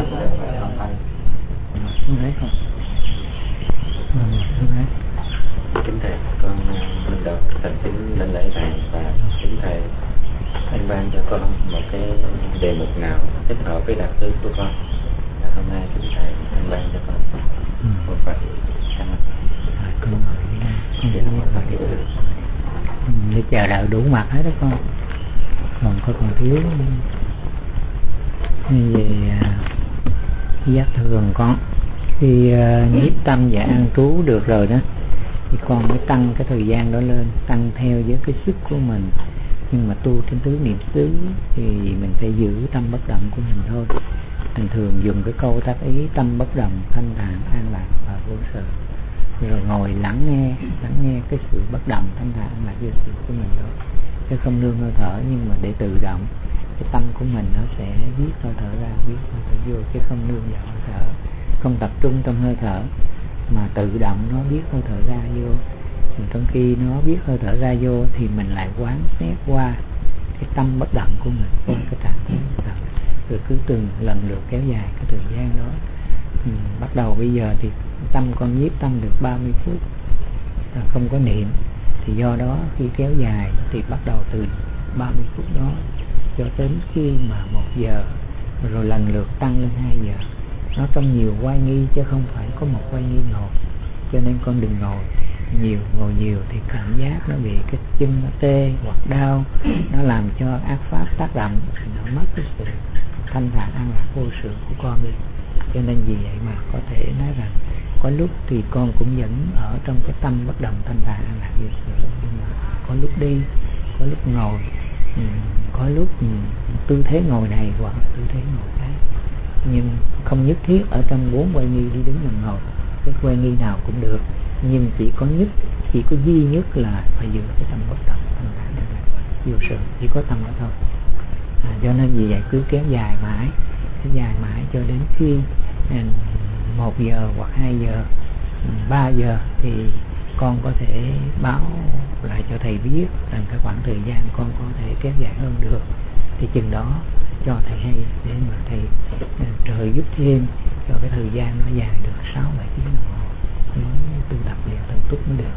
Không thấy không? Không thấy. Kính thầy, con Minh Đột thành kính lên lễ thầy và kính thầy anh ban cho con một cái đề mục nào thích hợp với đặc tính của con. Và hôm nay kính thầy anh ban cho con một vài cảm ơn. Con ngồi đi, con để để chờ đợi đủ mặt hết đó con. Còn thiếu như về giác thường con khi nhiếp tâm và an trú được rồi đó thì con mới tăng cái thời gian đó lên, tăng theo với cái sức của mình. Nhưng mà tu trên tứ niệm xứ thì mình phải giữ tâm bất động của mình thôi. Mình thường dùng cái câu tác ý tâm bất động, thanh thản, an lạc và vô sự. Rồi ngồi lắng nghe cái sự bất động, thanh thản, an lạc, vô sự của mình thôi. Chứ không nương hơi thở, nhưng mà để tự động cái tâm của mình nó sẽ viết hơi thở ra, viết hơi thở vô, chứ không nương vào hơi thở, không tập trung trong hơi thở mà tự động nó viết hơi thở ra vô. Trong khi nó viết hơi thở ra vô thì mình lại quán xét qua cái tâm bất động của mình, qua cái trạng thái bất động, rồi cứ từng lần lượt kéo dài cái thời gian đó. Bắt đầu bây giờ thì tâm con nhiếp tâm được 30 phút không có niệm, thì do đó khi kéo dài thì bắt đầu từ 30 phút đó cho đến khi mà 1 giờ, rồi lần lượt tăng lên 2 giờ. Nó trong nhiều quay nghi chứ không phải có một quay nghi ngồi, cho nên con đừng ngồi nhiều thì cảm giác nó bị cái chân nó tê hoặc đau, nó làm cho ác pháp tác động, nó mất cái sự thanh thản an lạc vô sự của con đi. Cho nên vì vậy mà có thể nói rằng có lúc thì con cũng vẫn ở trong cái tâm bất động thanh thản an lạc vô sự, nhưng mà có lúc đi, có lúc ngồi, có lúc tư thế ngồi này hoặc là tư thế ngồi khác. Nhưng không nhất thiết ở trong 4 quay nghi đi đứng nằm ngồi, cái quay nghi nào cũng được, nhưng chỉ có duy nhất là phải giữ cái tâm bất động thanh thản an lạc vô sự, chỉ có tâm đó thôi. Cho nên vì vậy cứ kéo dài mãi cho đến khi 1 giờ hoặc 2 giờ, 3 giờ thì con có thể báo lại cho thầy biết rằng cái khoảng thời gian con có thể kéo dài hơn được, thì chừng đó cho thầy hay để mà thầy trợ giúp thêm cho cái thời gian nó dài được 6-7 tiếng đồng hồ mới tu tập luyện từng túc mới được.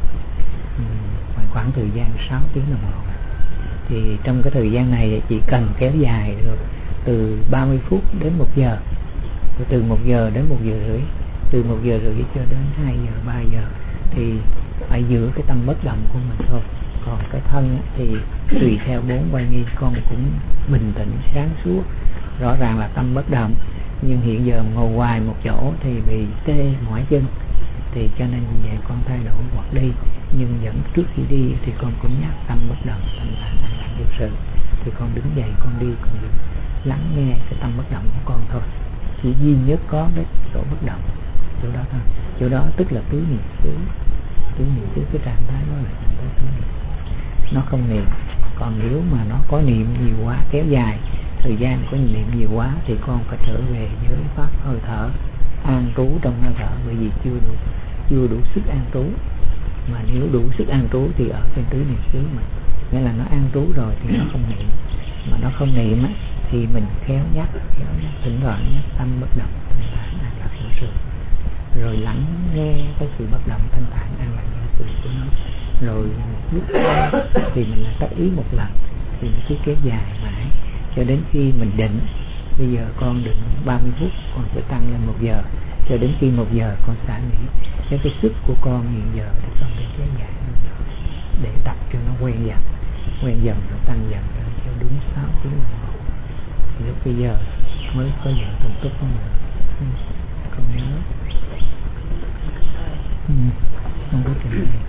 Khoảng thời gian 6 tiếng đồng hồ thì trong cái thời gian này chỉ cần kéo dài được từ 30 phút đến 1 giờ, từ 1 giờ đến 1 giờ rưỡi, từ 1 giờ rưỡi cho đến 2 giờ 3 giờ thì phải giữ cái tâm bất động của mình thôi. Còn cái thân thì tùy theo 4 quay nghi con cũng bình tĩnh sáng suốt, rõ ràng là tâm bất động, nhưng hiện giờ ngồi hoài một chỗ thì bị tê mỏi chân, thì cho nên vì vậy con thay đổi hoặc đi. Nhưng vẫn trước khi đi thì con cũng nhắc tâm bất động thanh thản an lạc vô sự, thì con đứng dậy con đi, con lắng nghe cái tâm bất động của con thôi. Chỉ duy nhất có cái chỗ bất động chỗ đó thôi, chỗ đó tức là tứ niệm xứ. Cái trạng thái đó là trạng thái tứ niệm, nó không niệm. Còn nếu mà nó có niệm nhiều quá, kéo dài thời gian có niệm nhiều quá thì con phải trở về với pháp hơi thở, an trú trong hơi thở, bởi vì chưa đủ sức an trú. Mà nếu đủ sức an trú thì ở trên tứ niệm xứ mình, nghĩa là nó an trú rồi thì nó không niệm. Mà nó không niệm á thì mình khéo nhắc thỉnh thoảng nhắc tâm bất động thanh thản an lạc vô sự, rồi lắng nghe cái sự bất động thanh thản an lạc vô sự của nó. Rồi lúc đó thì mình lại tác ý một lần, thì nó cứ kéo dài mãi cho đến khi mình định. Bây giờ con định 30 phút, con sẽ tăng lên 1 giờ, cho đến khi 1 giờ con xả nghỉ. Cái sức của con hiện giờ thì con phải kéo dài hơn nữa, để tập cho nó quen dần rồi tăng dần lên theo đúng 6 tiếng đồng hồ. Lúc bây giờ mới có những tâm túc của mình. Con nhớ không có chuyện này.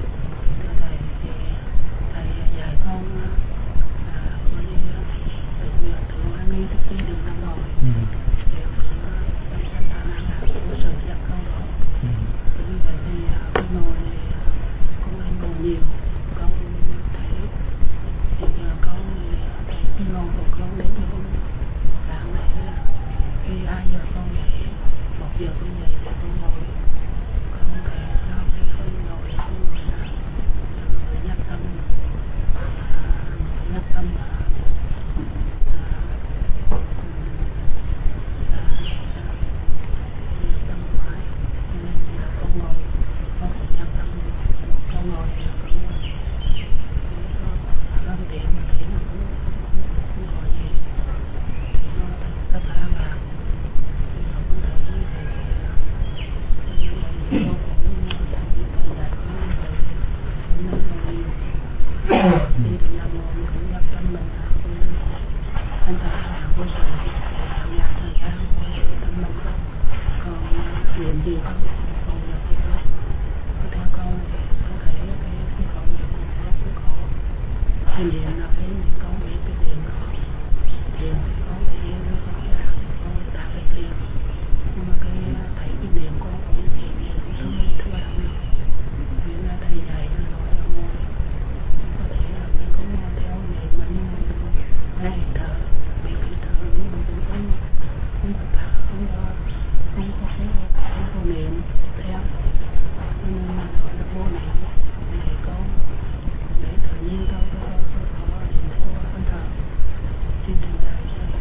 Thầy dạy con coi như việc thường quan nghi thức trên đường năm ngồi đều thanh thản an lạc vô sự dặn con đó. Như vậy thì con ngồi con hay ngồi nhiều, con thấy hiện giờ con thấy cái ngồi của con đến hôm sáng này là khi 2 giờ con dậy, 1 giờ con dậy thì con ngồi, con thấy sau khi con ngồi ra rồi nhắc tâm gian của tâm mình không, còn niệm gì không, còn là theo con có thể cái khẩu niệm của nó cũng có cái niệm nào đấy mình có biết cái niệm đó thì có cái niệm nó có đạt được liền, nhưng mà cái thấy cái niệm con cũng thương thương đạo nữa vì là thầy dạy nó nói là có thể là mình cũng theo niệm mình ngay thở biết cái thở nhưng mà cũng không có thở không có niệm theo nên là nói là vô niệm để con để tự nhiên thôi có niệm theo hơi thở trên trình đại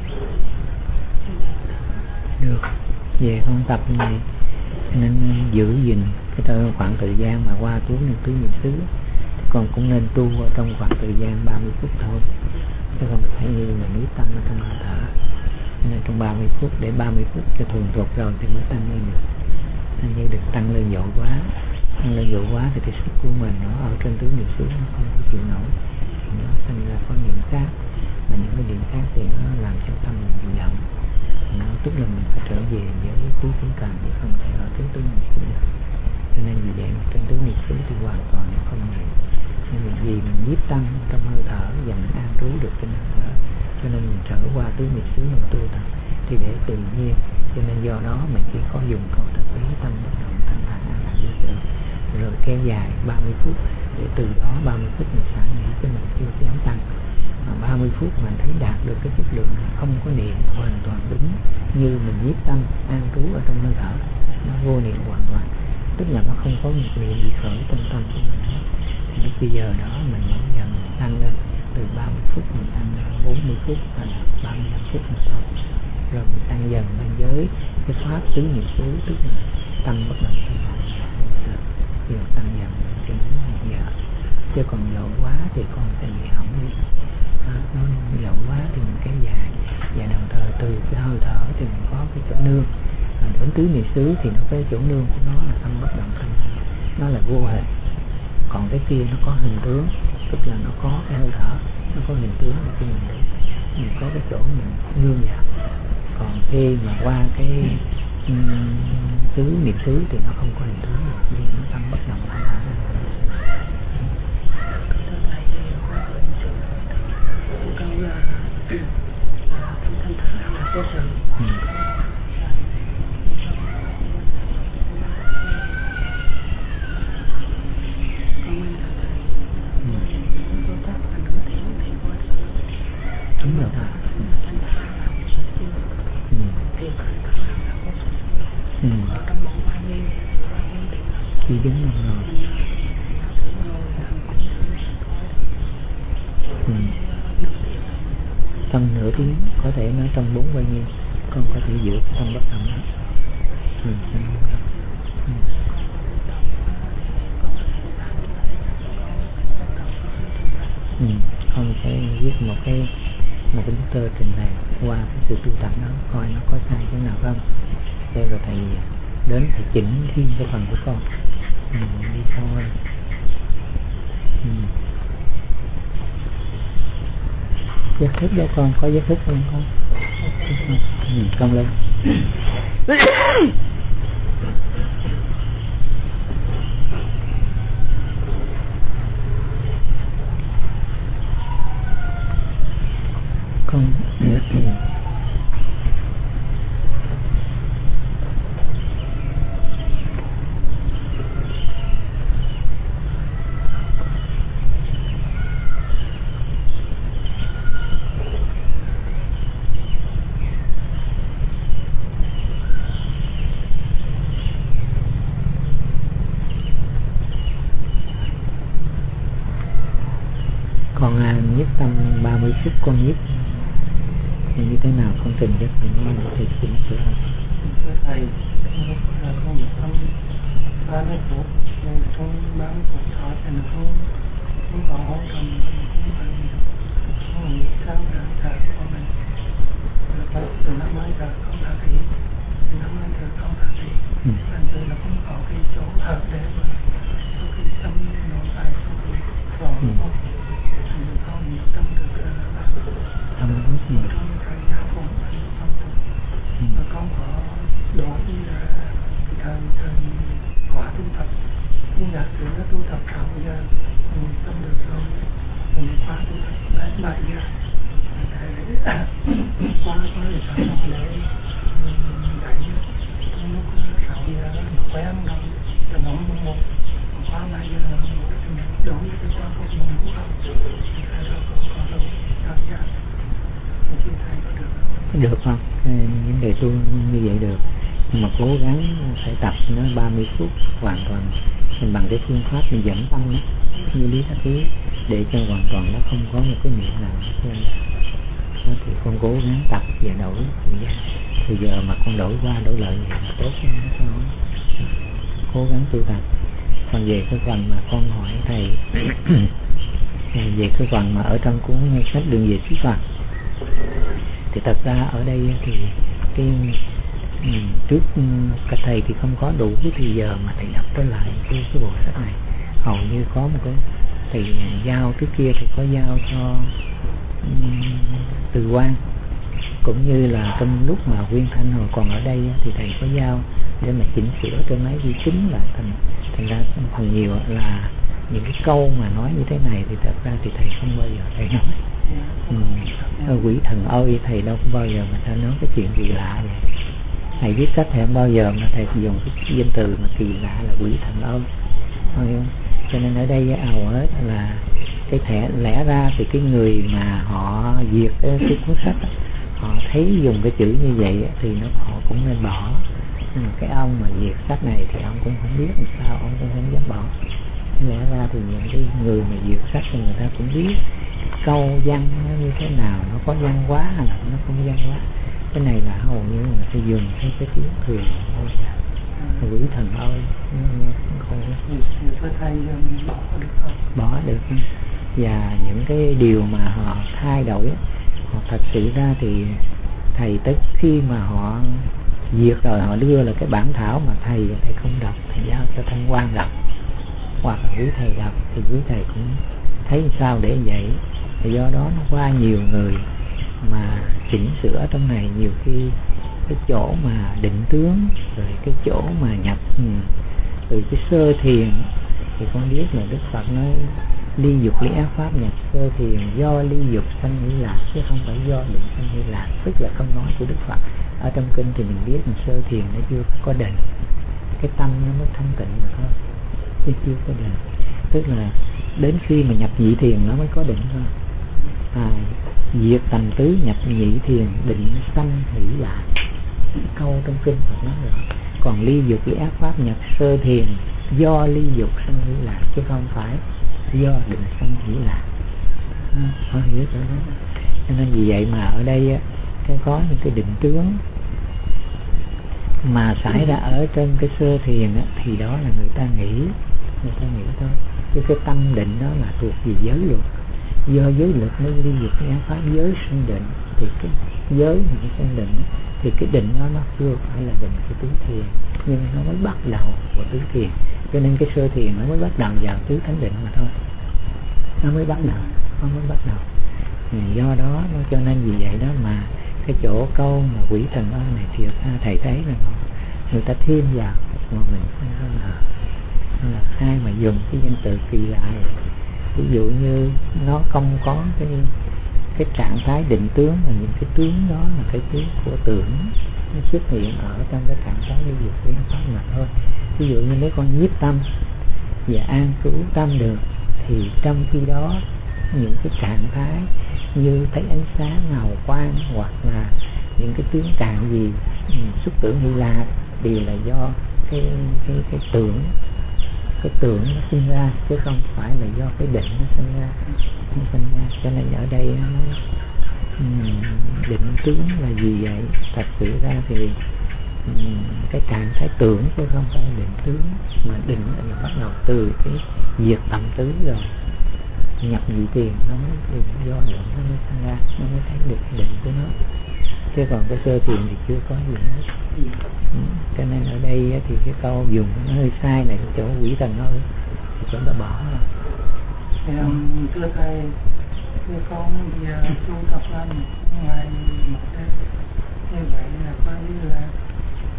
được về con tập như vậy nên giữ gìn cái khoảng thời gian mà qua chú niệm tứ niệm xứ thì con cũng nên tu ở trong khoảng thời gian 30 phút thôi, chứ không phải như là nghĩ tâm ở trong hơi thở. Nên trong 30 phút để 30 phút cho thuần thục rồi thì mới tăng lên được. Nên như được tăng lên dội quá thì cái sức của mình nó ở trên tứ niệm xứ nó không có chịu nổi, nó sinh ra có niệm khác, mà những cái niệm khác thì nó làm cho tâm mình bị giận. Nó tức là mình phải trở về với tứ chúng cần thì không thể ở trên tứ niệm xứ được. Cho nên vì vậy trên tứ niệm xứ thì hoàn toàn không niệm. Nhưng vì mình nhiếp tâm trong hơi thở và mình an trú được trên hơi thở, cho nên mình trở qua tứ niệm xứ mình tu tập thì để tự nhiên. Cho nên do đó mình chỉ có dùng câu tập ý tâm bất động thanh thản an lạc được, rồi kéo dài 30 phút để từ đó 30 phút mình xả nghỉ cho mình chưa dám tăng. Mà 30 phút mình thấy đạt được cái chất lượng này không có niệm hoàn toàn đúng như mình nhiếp tâm an trú ở trong hơi thở, nó vô niệm hoàn toàn, tức là nó không có một niệm gì khởi trong tâm của mình hết. Thì lúc bây giờ đó mình mới dần tăng lên từ 30 phút mình tăng lên 40 phút thành 35 phút một thôi, rồi mình tăng dần lên với cái pháp tứ niệm xứ, tức là tâm bất động thanh thản thì tăng dần cho đến 1 giờ. Chứ còn dậu quá thì con sẽ bị hỏng đi. Nó dậu quá thì mình kéo dài, và đồng thời từ cái hơi thở thì mình có cái chỗ nương, đến tứ niệm xứ thì nó cái chỗ nương của nó là tâm bất động thanh thản, nó là vô hình. Còn cái kia nó có hình tướng, tức là nó có cái hơi thở, nó có hình tướng để cho mình có cái chỗ mình nương vào. Còn khi mà qua cái tứ niệm xứ thì nó không có hình tướng gì, vì nó tâm bất động thanh thản. con là tâm thanh thản là vô sự. Đúng rồi. Khi đứng ngồi trong nửa tiếng có thể nói trong 4 bao nhiêu con có thể giữ cái tâm bất động đó. Con sẽ viết một cái bức tơ trình bày qua cái sự tu tập đó, coi nó có sai chỗ nào không, để rồi thầy đến thầy chỉnh thêm cái phần của con đi sâu hơn. Giác thức đâu con, có giác thức không con? Con lên. Con nhất tâm 30 phút con nhất thì như thế nào con trình cho thầy nói thầy chỉnh sửa không? Thưa thầy, là con nhất tâm 30 phút, trong 30 phút đó thì nó không có hỗ trợ mình, không nghĩ sao là thở của mình, là phải từ 50 giờ không thở đi, từ 50 giờ không thở đi, làm cho là không có cái chỗ thở để mà có cái tâm nó tại trong cái vỏ của con. Mình không nhất tâm được 30 phút trong thời gian của mình trong tập. trên quả tu tập. Nhưng giả sử nó tu tập 6 giờ mình tâm được rồi, mình khóa tu tập 7 giờ khóa thì sao nó để dậy lúc 6 giờ nó quen rồi cho nó buồn ngủ, khóa 7 giờ nó ngủ thì mình đối với cái quan phục buồn ngủ không thì phải rồi có rồi thời gian thì chị thấy có được không? Được không? Những đề tu như vậy được, nhưng mà cố gắng phải tập nó 30 phút hoàn toàn mình bằng cái phương pháp mình dẫn tâm đó, như lý thác ý, để cho hoàn toàn nó không có một cái niệm nào nữa. Đó thì con cố gắng tập và đổi thì giờ mà con đổi qua đổi lại vậy là tốt hơn đó, con cố gắng tu tập. Còn về cái phần mà con hỏi thầy về cái phần mà ở trong cuốn sách Đường Về Xứ Phật thì thật ra ở đây thì cái trước các thầy thì không có đủ cái thời giờ mà thầy đọc tới lại cái bộ sách này. Hầu như có một cái thầy giao trước kia thì có giao cho Từ Quang, cũng như là trong lúc mà Nguyên Thanh hồi còn ở đây thì thầy có giao để mà chỉnh sửa trên máy vi tính lại thành ra phần nhiều là những cái câu mà nói như thế này thì thật ra thì thầy không bao giờ thầy nói. Quỷ thần ơi, thầy đâu có bao giờ mà ta nói cái chuyện kỳ lạ vậy. Thầy viết sách thầy không bao giờ mà thầy dùng cái danh từ mà kỳ lạ là quỷ thần ơi, không? Cho nên ở đây ào hết là cái thẻ lẽ ra thì cái người mà họ duyệt cái cuốn sách họ thấy dùng cái chữ như vậy thì họ cũng nên bỏ. Nhưng mà cái ông mà duyệt sách này thì ông cũng không biết làm sao, ông cũng không dám bỏ. Lẽ ra thì những cái người mà duyệt sách thì người ta cũng biết câu văn nó như thế nào, nó có văn hóa hay là nó không văn hóa. Cái này là hầu như người ta dùng cái tiếng thuyền thôi là quỷ thần ơi, nghe không có thay bỏ được không? Bỏ được. Và những cái điều mà họ thay đổi họ thật sự ra thì thầy tới khi mà họ duyệt rồi họ đưa là cái bản thảo mà thầy không đọc, thầy giao cho Thanh Quang đọc hoặc là quý thầy đọc thì quý thầy cũng thấy sao để vậy. Thì do đó nó qua nhiều người mà chỉnh sửa trong này, nhiều khi cái chỗ mà định tướng rồi cái chỗ mà nhập từ cái sơ thiền thì con biết là Đức Phật nói ly dục lý ác pháp nhập sơ thiền do ly dục sanh hỷ lạc chứ không phải do định sanh hỷ lạc, tức là không nói của Đức Phật. Ở trong kinh thì mình biết là sơ thiền nó chưa có định, cái tâm nó mới thanh tịnh mà thôi, chứ chưa có định. Tức là đến khi mà nhập nhị thiền nó mới có định thôi. Diệt tầm tứ nhập nhị thiền định sanh hỷ lạc, câu trong kinh Phật nói rõ. Còn ly dục lý ác pháp nhập sơ thiền do ly dục sanh hỷ lạc chứ không phải do định sanh hỷ lạc. Có hiểu rồi đó. Cho nên vì vậy mà ở đây có những cái định tướng mà xảy ra ở trên cái sơ thiền thì đó là người ta nghĩ thôi. Chứ cái tâm định đó là thuộc về giới luật, do giới luật mới ly dục lý ác pháp giới sinh định, thì cái giới những sinh định thì cái định đó nó chưa phải là định của tứ thiền, nhưng nó mới bắt đầu của tứ thiền. Cho nên cái sơ thiền nó mới bắt đầu vào tứ thánh định mà thôi, nó mới bắt đầu. Do đó cho nên vì vậy đó mà cái chỗ câu mà quỷ thần ơi này thì thầy thấy là người ta thêm vào mà mình không có ngờ là ai mà dùng cái danh từ kỳ lạ vậy. Ví dụ như nó không có cái trạng thái định tướng, mà những cái tướng đó là cái tướng của tưởng nó xuất hiện ở trong cái trạng thái như dục lý pháp mà thôi. Ví dụ như nếu con nhiếp tâm và an trú tâm được thì trong khi đó những cái trạng thái như thấy ánh sáng hào quang hoặc là những cái tướng trạng gì xuất tưởng Hy Lạc đều là do cái tưởng, cái tưởng nó sinh ra chứ không phải là do cái định nó sinh ra. Cho nên ở đây nó định tướng là gì vậy? Thật sự ra thì cái trạng thái tưởng chứ không phải định tướng, mà định là bắt đầu từ cái diệt tầm tứ rồi nhập nhị tiền nó mới định, do định nó mới sinh ra, nó mới thấy được định của nó. Thế còn cái sơ thiền thì chưa có gì hết. Cho nên ở đây thì cái câu dùng nó hơi sai này, chỗ quỷ thần ơi thì chúng ta bỏ rồi. Thưa thầy, con bây giờ tu tập là một ngày một đêm như vậy là coi như là chia ra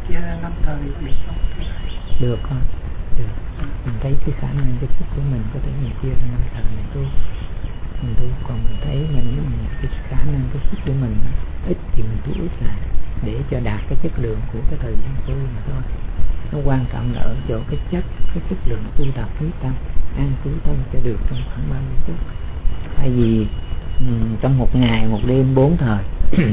5 thời có được không? Được con, được. Mình thấy cái khả năng cái sức của mình có thể mình chia ra 5 thời mình tu, còn mình thấy cái khả năng cái sức của mình ít thì mình tu ít lại để cho đạt cái chất lượng của cái thời gian tu mà thôi. Nó quan trọng là ở chỗ cái chất lượng tu tập quyết tâm an trú tâm cho được trong khoảng 30 phút. Tại vì trong một ngày một đêm 4 thời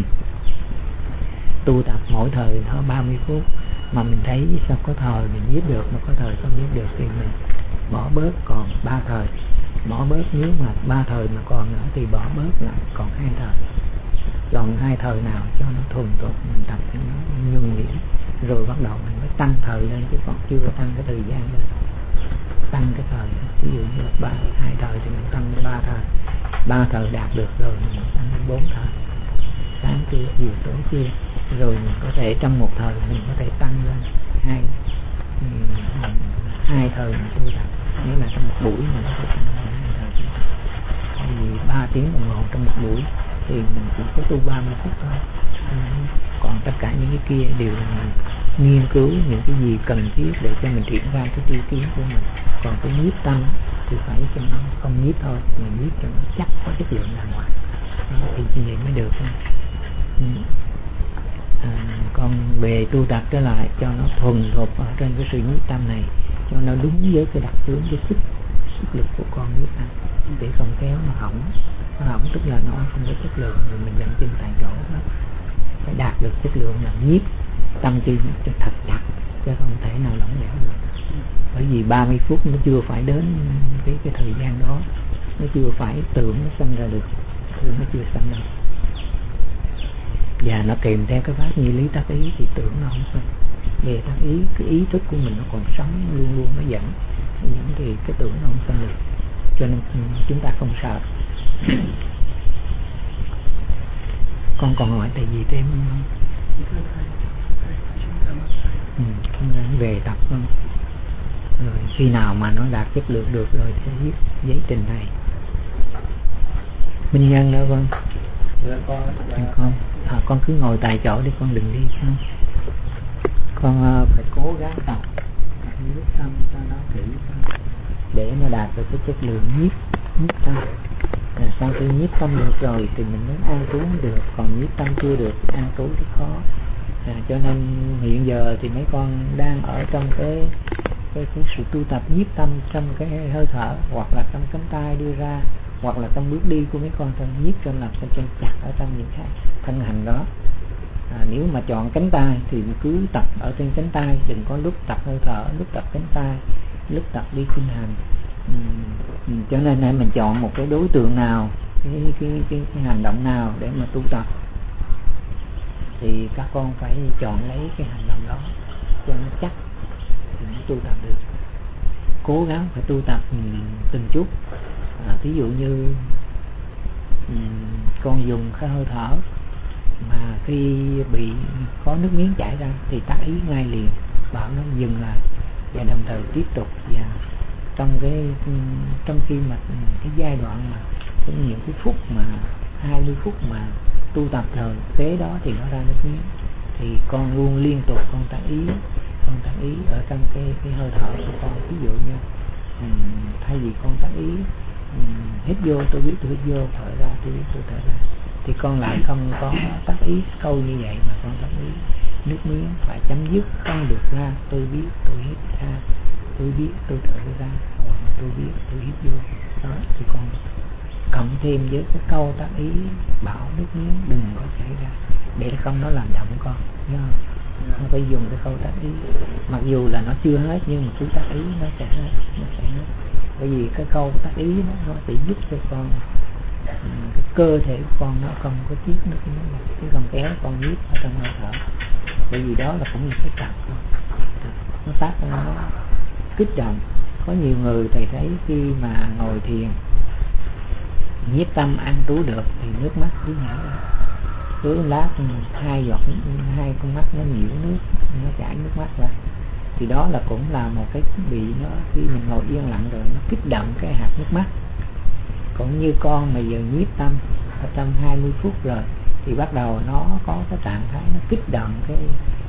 tu tập mỗi thời nó 30 phút mà mình thấy sao có thời mình nhiếp được mà có thời không nhiếp được thì mình bỏ bớt còn 3 thời, bỏ bớt nếu mà 3 thời mà còn nữa thì bỏ bớt lại còn 2 thời, chọn 2 thời nào cho nó thuần thục mình tập cho nó nhuần nhuyễn rồi bắt đầu mình mới tăng thời lên, chứ còn chưa tăng cái thời gian lên, tăng cái thời. Ví dụ như là 2 thời thì mình tăng 3 thời, 3 thời đạt được rồi mình tăng đến 4 thời, sáng trưa chiều tối khuya, rồi mình có thể trong một thời mình có thể tăng lên hai thời mình tu tập, nghĩa là trong một buổi mình có thể tăng lên 2 thời tu tập. Tại vì 3 tiếng đồng hồ trong một buổi thì mình chỉ có tu 30 phút thôi. Còn tất cả những cái kia đều là mình nghiên cứu những cái gì cần thiết để cho mình triển khai cái tiêu kiến của mình. Còn cái nhiếp tâm thì phải cho nó không nhiếp thôi, mình nhiếp cho nó chắc có chất lượng đàng hoàng thì như vậy mới được. Còn về tu tập trở lại cho nó thuần thục ở trên cái sự nhiếp tâm này, cho nó đúng với cái đặc tướng, cái sức lực của con nhiếp tâm, để không kéo nó hỏng. Nó hỏng tức là nó không có chất lượng rồi mình dậm chân tại chỗ đó. Phải đạt được chất lượng là nhiếp tâm trí cho thật chặt, chứ không thể nào lỏng lẻo được. Bởi vì 30 phút nó chưa phải đến cái thời gian đó, nó chưa phải tưởng nó sanh ra được, tưởng nó chưa sanh đâu. Và nó kèm theo cái pháp như lý tác ý thì tưởng nó không sanh. Về tác ý, cái ý thức của mình nó còn sống luôn luôn, nó dẫn thì cái tưởng nó không sanh được. Cho nên chúng ta không sợ. Con còn hỏi tại gì thêm không? Về tập không? Rồi khi nào mà nó đạt chất lượng được rồi thì viết giấy trình bày. Minh Nhân nữa con. Con cứ ngồi tại chỗ đi, con đừng đi không? Con phải cố gắng tập nhiếp tâm cho nó kỹ để nó đạt được cái chất lượng nhiếp tâm. Sau khi nhiếp tâm được rồi thì mình mới an trú được, còn nhiếp tâm chưa được thì an trú rất khó. Cho nên hiện giờ thì mấy con đang ở trong cái sự tu tập nhiếp tâm trong cái hơi thở, hoặc là trong cánh tay đưa ra, hoặc là trong bước đi của mấy con trong nhiếp cho làm cho chân chặt ở trong những cái thân hành đó. Nếu mà chọn cánh tay thì cứ tập ở trên cánh tay, đừng có lúc tập hơi thở, lúc tập cánh tay, lúc tập đi kinh hành. Cho nên mình chọn một cái đối tượng nào, cái hành động nào để mà tu tập thì các con phải chọn lấy cái hành động đó cho nó chắc thì mới tu tập được. Cố gắng phải tu tập từng chút. Ví dụ như con dùng cái hơi thở mà khi bị có nước miếng chảy ra thì tác ý ngay liền, bảo nó dừng lại và đồng thời tiếp tục. Và trong khi mà cái giai đoạn mà có những cái phút mà 20 phút mà tu tập rồi kế đó thì nó ra nước miếng thì con luôn liên tục con tác ý ở trong cái hơi thở của con. Ví dụ như thay vì con tác ý hít vô tôi biết tôi hít vô, thở ra tôi biết tôi thở ra, thì con lại không có tác ý câu như vậy mà con tác ý nước miếng phải chấm dứt, không được ra tôi biết tôi hít ra, tôi biết tôi thở ra, hoặc là tôi biết tôi hít vô đó. Thì con cộng thêm với cái câu tác ý bảo nước miếng đừng có chảy ra để không nó làm động con nhớ không? Nó phải dùng cái câu tác ý, mặc dù là nó chưa hết nhưng mà cứ tác ý nó sẽ hết. Bởi vì cái câu tác ý nó sẽ giúp cho con cái cơ thể của con nó không có tiết nước miếng, chứ không kéo con nhiếp ở trong hơi thở. Bởi vì đó là cũng là cái tập nó phát ra, nó kích động. Có nhiều người thầy thấy khi mà ngồi thiền nhiếp tâm an trú được thì nước mắt cứ nhả ra, cứ lát 2 giọt, 2 con mắt nó nhiễu nước, nó chảy nước mắt ra. Thì đó là cũng là một cái bị nó khi mình ngồi yên lặng rồi nó kích động cái hạt nước mắt. Cũng như con mà giờ nhiếp tâm ở trong 20 phút rồi thì bắt đầu nó có cái trạng thái nó kích động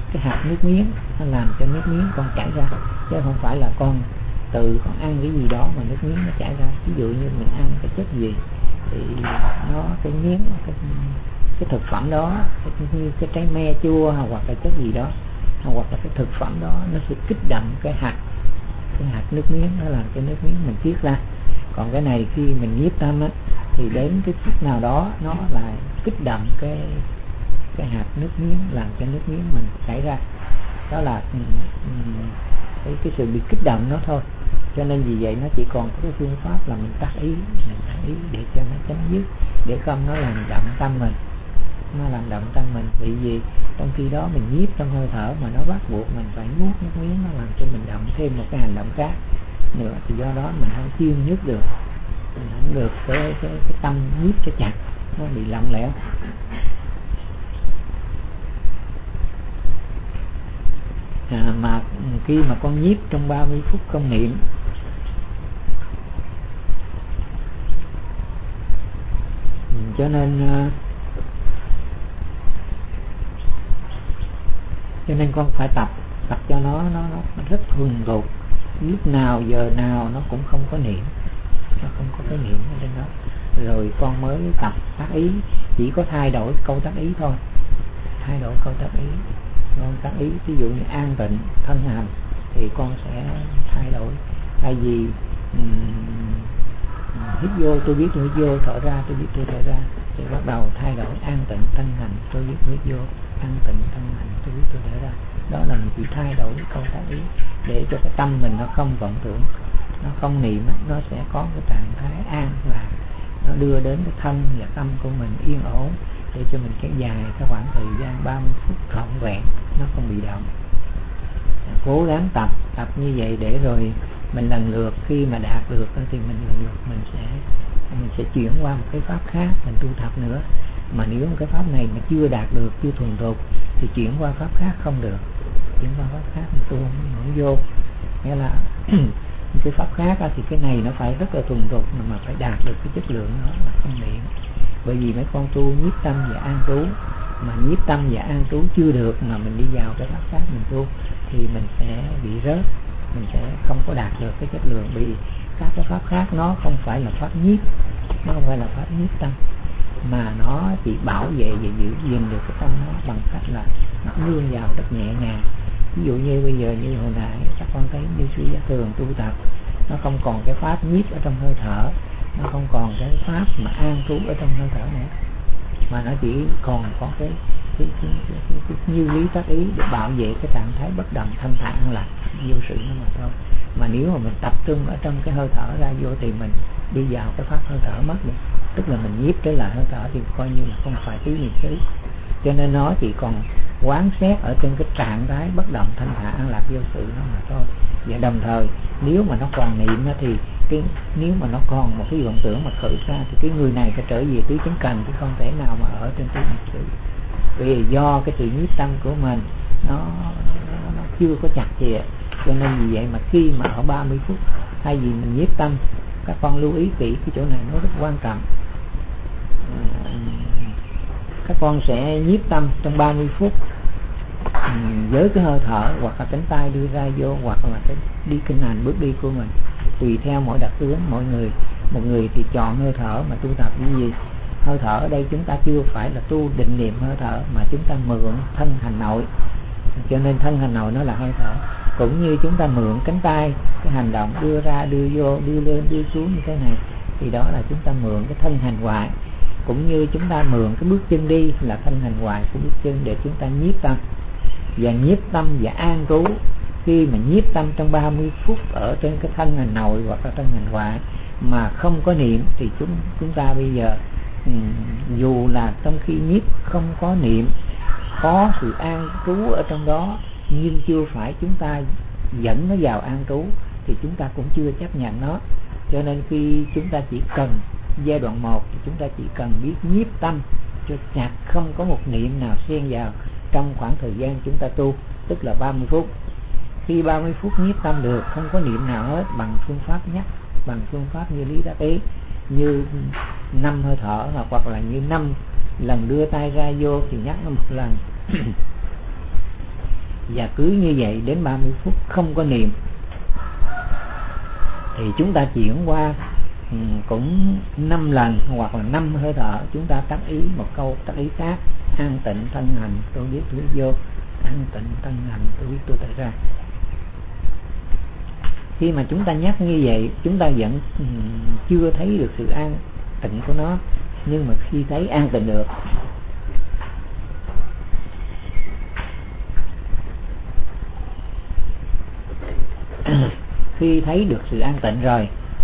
cái hạt nước miếng, nó làm cho nước miếng con chảy ra, chứ không phải là con tự con ăn cái gì đó mà nước miếng nó chảy ra. Ví dụ như mình ăn cái chất gì thì nó cái miếng cái thực phẩm đó, như cái trái me chua hoặc là chất gì đó, hoặc là cái thực phẩm đó nó sẽ kích động cái hạt nước miếng, nó làm cho nước miếng mình tiết ra. Còn cái này khi mình nhiếp tâm á, thì đến cái phút nào đó nó lại kích động cái hạt nước miếng, làm cho nước miếng mình chảy ra. Đó là cái sự bị kích động nó thôi. Cho nên vì vậy nó chỉ còn có cái phương pháp là mình tác ý để cho nó chấm dứt, để không nó làm động tâm mình. Bởi vì trong khi đó mình nhiếp trong hơi thở mà nó bắt buộc mình phải nuốt nước miếng, nó làm cho mình động thêm một cái hành động khác nữa, thì do đó mình không chuyên nhất được, mình không được cái tâm nhiếp cho chặt, nó bị lỏng lẻo. Mà khi mà con nhiếp trong 30 phút không niệm, cho nên con phải tập cho nó rất thuần thục, lúc nào giờ nào nó cũng không có niệm, nó không có cái niệm ở trên đó, rồi con mới tập tác ý. Chỉ có thay đổi câu tác ý thôi, con tác ý. Ví dụ như an tịnh thân hành thì con sẽ thay đổi, thay vì hít vô tôi biết tôi hít vô, thở ra tôi biết tôi thở ra, thì bắt đầu thay đổi an tịnh thân hành, tôi biết tôi hít vô, an tịnh thân hành, tôi biết tôi thở ra. Đó là mình chỉ thay đổi câu tác ý để cho cái tâm mình nó không vọng tưởng, nó không niệm, nó sẽ có cái trạng thái an lạc, nó đưa đến cái thân và tâm của mình yên ổn, để cho mình kéo dài cái khoảng thời gian 30 phút trọn vẹn, nó không bị động. Cố gắng tập như vậy để rồi mình lần lượt, khi mà đạt được thì mình lần lượt mình sẽ chuyển qua một cái pháp khác mình tu tập nữa. Mà nếu một cái pháp này mà chưa đạt được, chưa thuần thục thì chuyển qua pháp khác không được. Chuyển qua pháp khác mình tu không vô. Nghĩa là cái pháp khác thì cái này nó phải rất là thuần thục, mà phải đạt được cái chất lượng đó là không niệm. Bởi vì mấy con tu nhiếp tâm và an trú, mà nhiếp tâm và an trú chưa được mà mình đi vào cái pháp khác mình tu thì mình sẽ bị rớt, mình sẽ không có đạt được cái chất lượng. Vì các cái pháp khác nó không phải là pháp nhiếp, nó không phải là pháp nhiếp tâm, mà nó chỉ bảo vệ và giữ gìn được cái tâm nó bằng cách là nó nương vào rất nhẹ nhàng. Ví dụ như bây giờ như hồi nãy các con thấy như sư Giác Thường tu tập, nó không còn cái pháp nhiếp ở trong hơi thở, nó không còn cái pháp mà an trú ở trong hơi thở nữa, mà nó chỉ còn có cái như lý tác ý để bảo vệ cái trạng thái bất động thanh thản là vô sự nó mà thôi. Mà nếu mà mình tập trung ở trong cái hơi thở ra vô thì mình đi vào cái pháp hơi thở mất đi, tức là mình nhiếp trở lại hơi thở thì coi như là không phải tứ niệm xứ. Cho nên nó chỉ còn quán xét ở trên cái trạng thái bất động thanh thản an lạc vô sự nó mà thôi. Và đồng thời nếu mà nó còn niệm thì nếu mà nó còn một cái vọng tưởng mà khởi ra thì cái người này phải trở về tứ chánh cần, chứ không thể nào mà ở trên tứ niệm xứ. Vì do cái sự nhiếp tâm của mình nó chưa có chặt chẽ, cho nên vì vậy mà khi mà ở 30 phút thay vì mình nhiếp tâm, các con lưu ý kỹ cái chỗ này nó rất quan trọng. Các con sẽ nhiếp tâm trong 30 phút với cái hơi thở, hoặc là cánh tay đưa ra vô, hoặc là cái đi kinh hành bước đi của mình, tùy theo mỗi đặc tướng mỗi người. Một người thì chọn hơi thở mà tu tập như gì. Hơi thở ở đây chúng ta chưa phải là tu định niệm hơi thở, mà chúng ta mượn thân hành nội, cho nên thân hành nội nó là hơi thở. Cũng như chúng ta mượn cánh tay, cái hành động đưa ra đưa vô, đưa lên đưa xuống như thế này, thì đó là chúng ta mượn cái thân hành ngoại. Cũng như chúng ta mượn cái bước chân đi là thân hành ngoại của bước chân để chúng ta nhiếp tâm. Và nhiếp tâm và an trú, khi mà nhiếp tâm trong 30 phút ở trên cái thân hành nội hoặc là thân hành ngoại mà không có niệm thì chúng ta bây giờ dù là trong khi nhiếp không có niệm, có sự an trú ở trong đó, nhưng chưa phải chúng ta dẫn nó vào an trú thì chúng ta cũng chưa chấp nhận nó. Cho nên khi chúng ta chỉ cần giai đoạn 1 thì chúng ta chỉ cần biết nhiếp tâm cho chặt, không có một niệm nào xen vào trong khoảng thời gian chúng ta tu, tức là 30 phút. Khi 30 phút nhiếp tâm được, không có niệm nào hết, bằng phương pháp nhắc, bằng phương pháp như lý tác ý, như 5 hơi thở, hoặc là như 5 lần đưa tay ra vô thì nhắc nó một lần Và cứ như vậy đến 30 phút không có niệm thì chúng ta chuyển qua cũng 5 lần hoặc là 5 hơi thở. Chúng ta tác ý một câu tác ý khác: an tịnh thân hành tôi biết tôi vô, an tịnh thân hành tôi biết tôi tại ra. Khi mà chúng ta nhắc như vậy, chúng ta vẫn chưa thấy được sự an tịnh của nó. Nhưng mà khi thấy an tịnh được, khi thấy được sự an tịnh rồi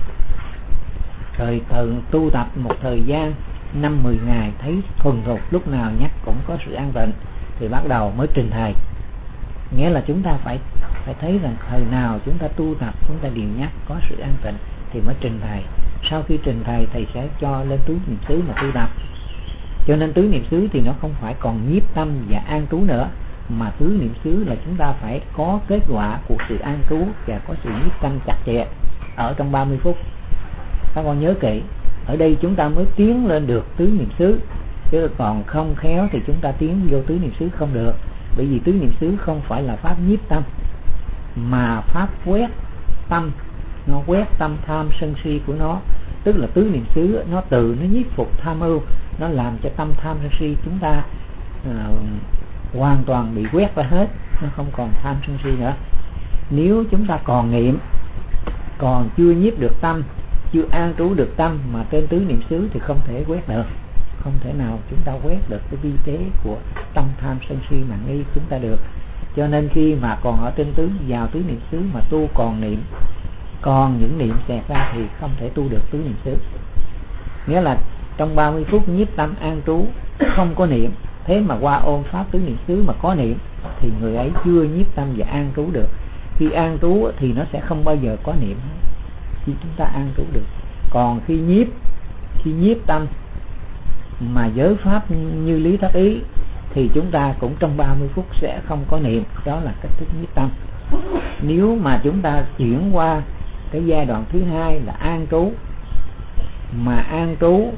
tu tập một thời gian 5-10 ngày, thấy thuần thục lúc nào nhắc cũng có sự an tịnh, thì bắt đầu mới trình thầy. Nghĩa là chúng ta phải thấy rằng thời nào chúng ta tu tập, chúng ta đều nhắc có sự an tịnh thì mới trình thầy. Sau khi trình thầy, thầy sẽ cho lên tứ niệm xứ mà tu tập. Cho nên tứ niệm xứ thì nó không phải còn nhiếp tâm và an trú nữa, mà tứ niệm xứ là chúng ta phải có kết quả của sự an trú và có sự nhiếp tâm chặt chẽ ở trong 30 phút. Các con nhớ kỹ, ở đây chúng ta mới tiến lên được tứ niệm xứ, chứ còn không khéo thì chúng ta tiến vô tứ niệm xứ không được. Bởi vì tứ niệm xứ không phải là pháp nhiếp tâm, mà pháp quét tâm. Nó quét tâm tham sân si của nó. Tức là tứ niệm xứ nó nhiếp phục tham ưu, nó làm cho tâm tham sân si chúng ta hoàn toàn bị quét ra hết, nó không còn tham sân si nữa. Nếu chúng ta còn niệm, còn chưa nhiếp được tâm, chưa an trú được tâm mà trên tứ niệm xứ thì không thể quét được. Không thể nào chúng ta quét được cái vi tế của tâm tham sân si mà nghi chúng ta được. Cho nên khi mà còn ở trên vào tứ niệm xứ mà tu còn niệm, còn những niệm xẹt ra thì không thể tu được tứ niệm xứ. Nghĩa là trong 30 phút nhiếp tâm an trú không có niệm, thế mà qua ôn pháp tứ niệm xứ mà có niệm thì người ấy chưa nhiếp tâm và an trú được. Khi an trú thì nó sẽ không bao giờ có niệm khi chúng ta an trú được. Còn khi nhiếp tâm mà giới pháp như lý tác ý thì chúng ta cũng trong 30 phút sẽ không có niệm. Đó là cách thức nhiếp tâm. Nếu mà chúng ta chuyển qua cái giai đoạn thứ hai là an trú, mà an trú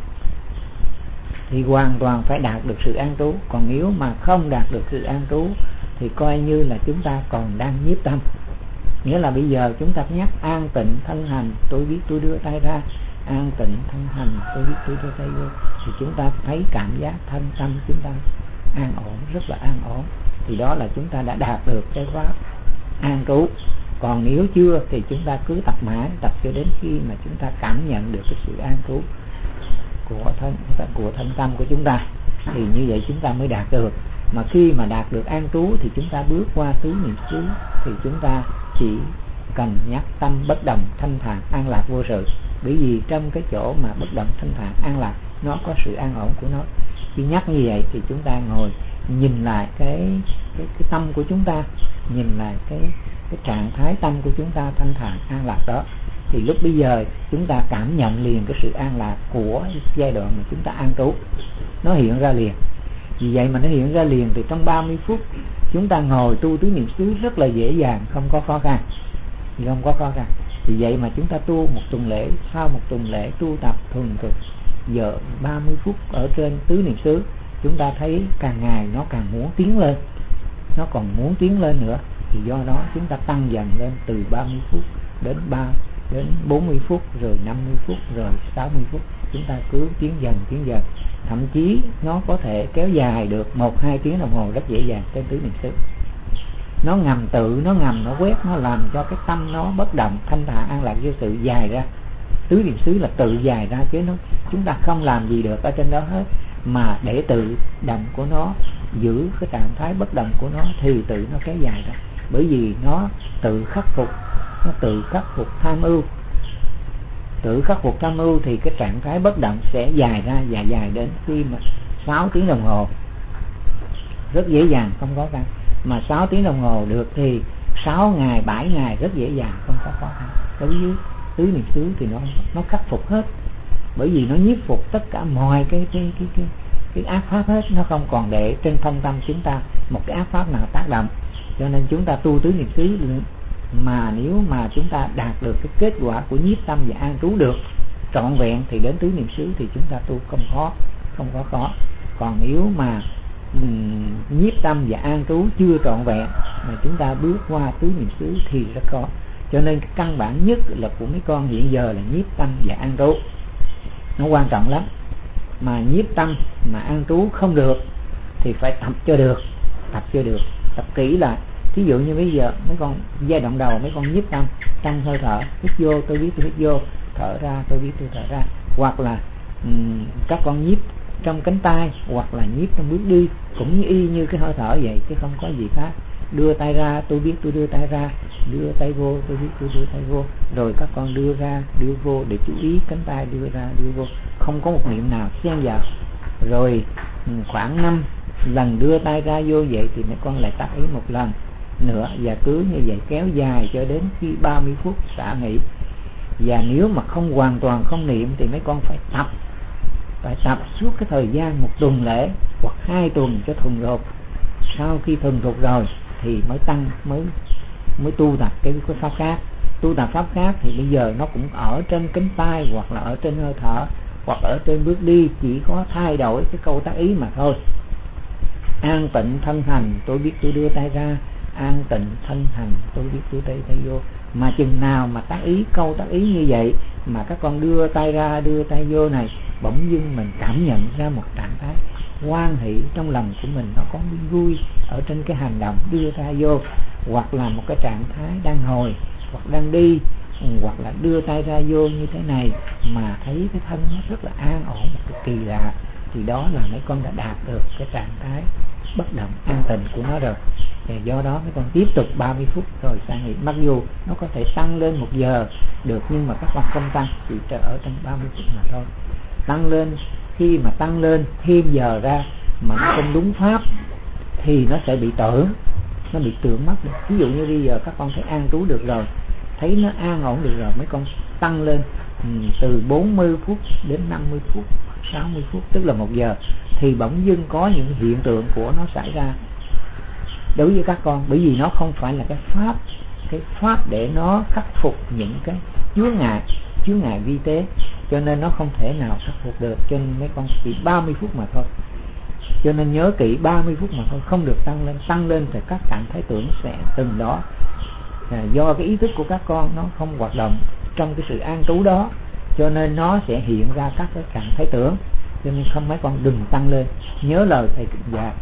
thì hoàn toàn phải đạt được sự an trú. Còn nếu mà không đạt được sự an trú thì coi như là chúng ta còn đang nhiếp tâm. Nghĩa là bây giờ chúng ta nhắc an tịnh thân hành tôi biết tôi đưa tay ra, an tịnh thân hành tôi biết tôi đưa tay vô, thì chúng ta thấy cảm giác thân tâm chúng ta an ổn, rất là an ổn. Thì đó là chúng ta đã đạt được cái pháp an trú. Còn nếu chưa thì chúng ta cứ tập mãi, tập cho đến khi mà chúng ta cảm nhận được cái sự an trú của thân tâm của chúng ta, thì như vậy chúng ta mới đạt được. Mà khi mà đạt được an trú thì chúng ta bước qua tứ niệm xứ, thì chúng ta chỉ cần nhắc tâm bất động thanh thản an lạc vô sự. Bởi vì trong cái chỗ mà bất động thanh thản an lạc nó có sự an ổn của nó. Khi nhắc như vậy thì chúng ta ngồi nhìn lại cái tâm của chúng ta, nhìn lại cái trạng thái tâm của chúng ta thanh thản an lạc đó, thì lúc bây giờ chúng ta cảm nhận liền cái sự an lạc của giai đoạn mà chúng ta an trú. Nó hiện ra liền. Vì vậy mà nó hiện ra liền thì trong 30 phút chúng ta ngồi tu tứ niệm xứ rất là dễ dàng, không có khó khăn. Vì vậy mà chúng ta tu một tuần lễ, sau một tuần lễ tu tập thuần thục giờ 30 phút ở trên tứ niệm xứ, chúng ta thấy càng ngày nó càng muốn tiến lên, nó còn muốn tiến lên nữa. Thì do đó chúng ta tăng dần lên từ 30 phút đến 40 phút, rồi 50 phút, rồi 60 phút. Chúng ta cứ tiến dần. Thậm chí nó có thể kéo dài được 1-2 tiếng đồng hồ rất dễ dàng trên tứ niệm xứ. Nó ngầm quét, nó làm cho cái tâm nó bất động thanh thản an lạc vô sự dài ra. Tứ niệm xứ là tự dài ra, chứ chúng ta không làm gì được ở trên đó hết, mà để tự động của nó giữ cái trạng thái bất động của nó thì tự nó kéo dài ra. Bởi vì nó tự khắc phục tham ưu, thì cái trạng thái bất động sẽ dài ra và dài đến khi mà 6 tiếng đồng hồ rất dễ dàng, không có khăn. Mà 6 tiếng đồng hồ được thì 6 ngày 7 ngày rất dễ dàng, không có khó khăn. Đối với tứ niệm xứ thì nó khắc phục hết, bởi vì nó nhiếp phục tất cả mọi cái ác pháp hết. Nó không còn để trên thân tâm chúng ta một cái ác pháp nào tác động. Cho nên chúng ta tu tứ niệm xứ mà nếu mà chúng ta đạt được cái kết quả của nhiếp tâm và an trú được trọn vẹn thì đến tứ niệm xứ thì chúng ta tu không có khó. Còn nếu mà nhiếp tâm và an trú chưa trọn vẹn mà chúng ta bước qua tứ niệm xứ thì rất khó. Cho nên cái căn bản nhất là của mấy con hiện giờ là nhiếp tâm và an trú, nó quan trọng lắm. Mà nhiếp tâm mà an trú không được thì phải tập cho được, tập kỹ lại. Ví dụ như bây giờ mấy con giai đoạn đầu mấy con nhiếp tâm trong hơi thở, hít vô tôi biết tôi hít vô, thở ra tôi biết tôi thở ra, hoặc là các con nhiếp trong cánh tay, hoặc là nhiếp trong bước đi, cũng y như cái hơi thở vậy chứ không có gì khác. Đưa tay ra tôi biết tôi đưa tay ra, đưa tay vô tôi biết tôi đưa tay vô, rồi các con đưa ra đưa vô để chú ý cánh tay đưa ra đưa vô, không có một niệm nào xen vào. Rồi khoảng 5 lần đưa tay ra vô vậy thì mấy con lại tác ý một lần nữa, và cứ như vậy kéo dài cho đến khi 30 phút xả nghỉ. Và nếu mà không hoàn toàn không niệm thì mấy con phải tập suốt cái thời gian 1 tuần lễ hoặc 2 tuần cho thuần thục. Sau khi thuần thục rồi thì mới tu tập cái pháp khác. Tu tập pháp khác thì bây giờ nó cũng ở trên cánh tay, hoặc là ở trên hơi thở, hoặc ở trên bước đi, chỉ có thay đổi cái câu tác ý mà thôi. An tịnh thân hành tôi biết tôi đưa tay ra, an tịnh thân hành tôi biết tôi tay vô. Mà chừng nào mà tác ý câu tác ý như vậy mà các con đưa tay ra đưa tay vô này, bỗng dưng mình cảm nhận ra một trạng thái hoan hỷ trong lòng của mình, nó có vui ở trên cái hành động đưa tay vô, hoặc là một cái trạng thái đang ngồi hoặc đang đi, hoặc là đưa tay ra vô như thế này mà thấy cái thân nó rất là an ổn, cực kỳ lạ, thì đó là mấy con đã đạt được cái trạng thái bất động an tịnh của nó rồi. Thì do đó mấy con tiếp tục 30 phút rồi sang nghỉ. Mặc dù nó có thể tăng lên 1 giờ được, nhưng mà các con không tăng, chỉ ở trong 30 phút mà thôi. Tăng lên, khi mà tăng lên thêm giờ ra mà nó không đúng pháp thì nó sẽ bị tưởng, nó bị tưởng mất. Ví dụ như bây giờ các con thấy an trú được rồi, thấy nó an ổn được rồi, mấy con tăng lên từ 40 phút đến 50 phút 60 phút, tức là 1 giờ, thì bỗng dưng có những hiện tượng của nó xảy ra đối với các con. Bởi vì nó không phải là cái pháp để nó khắc phục những cái chướng ngại vi tế, cho nên nó không thể nào khắc phục được. Cho nên mấy con chỉ 30 phút mà thôi. Cho nên nhớ kỹ 30 phút mà thôi, không được tăng lên thì các trạng thái tưởng sẽ từng đó. Do cái ý thức của các con nó không hoạt động trong cái sự an trú đó, cho nên nó sẽ hiện ra các cái trạng thái tưởng. Cho nên không, mấy con đừng tăng lên, nhớ lời thầy dạy.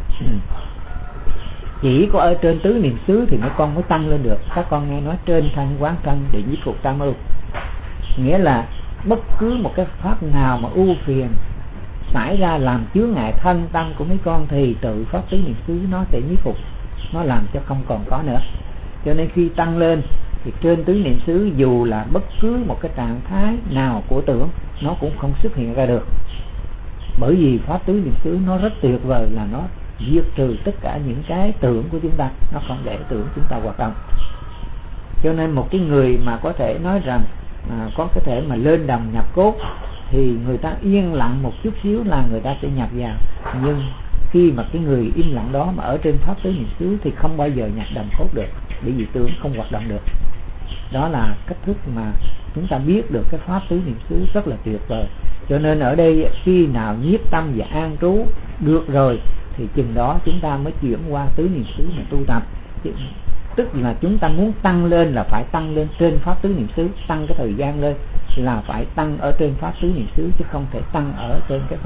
Chỉ có ở trên tứ niệm xứ thì mấy con mới tăng lên được. Các con nghe nói trên thân quán thân để nhiếp phục tam ưu, nghĩa là bất cứ một cái pháp nào mà ưu phiền xảy ra làm chướng ngại thân tâm của mấy con thì tự pháp tứ niệm xứ nó sẽ nhiếp phục, nó làm cho không còn có nữa. Cho nên khi tăng lên thì trên tứ niệm xứ dù là bất cứ một cái trạng thái nào của tưởng nó cũng không xuất hiện ra được. Bởi vì pháp tứ niệm xứ nó rất tuyệt vời, là nó diệt trừ tất cả những cái tưởng của chúng ta, nó không để tưởng chúng ta hoạt động. Cho nên một cái người mà có thể nói rằng có cái thể mà lên đồng nhập cốt thì người ta yên lặng một chút xíu là người ta sẽ nhập vào. Nhưng khi mà cái người im lặng đó mà ở trên pháp tứ niệm xứ thì không bao giờ nhập đồng cốt được, bởi vì tưởng không hoạt động được. Đó là cách thức mà chúng ta biết được cái pháp tứ niệm xứ rất là tuyệt vời. Cho nên ở đây khi nào nhiếp tâm và an trú được rồi thì chừng đó chúng ta mới chuyển qua tứ niệm xứ mà tu tập. Tức là chúng ta muốn tăng lên là phải tăng lên trên pháp tứ niệm xứ, tăng cái thời gian lên là phải tăng ở trên pháp tứ niệm xứ, chứ không thể tăng ở trên cái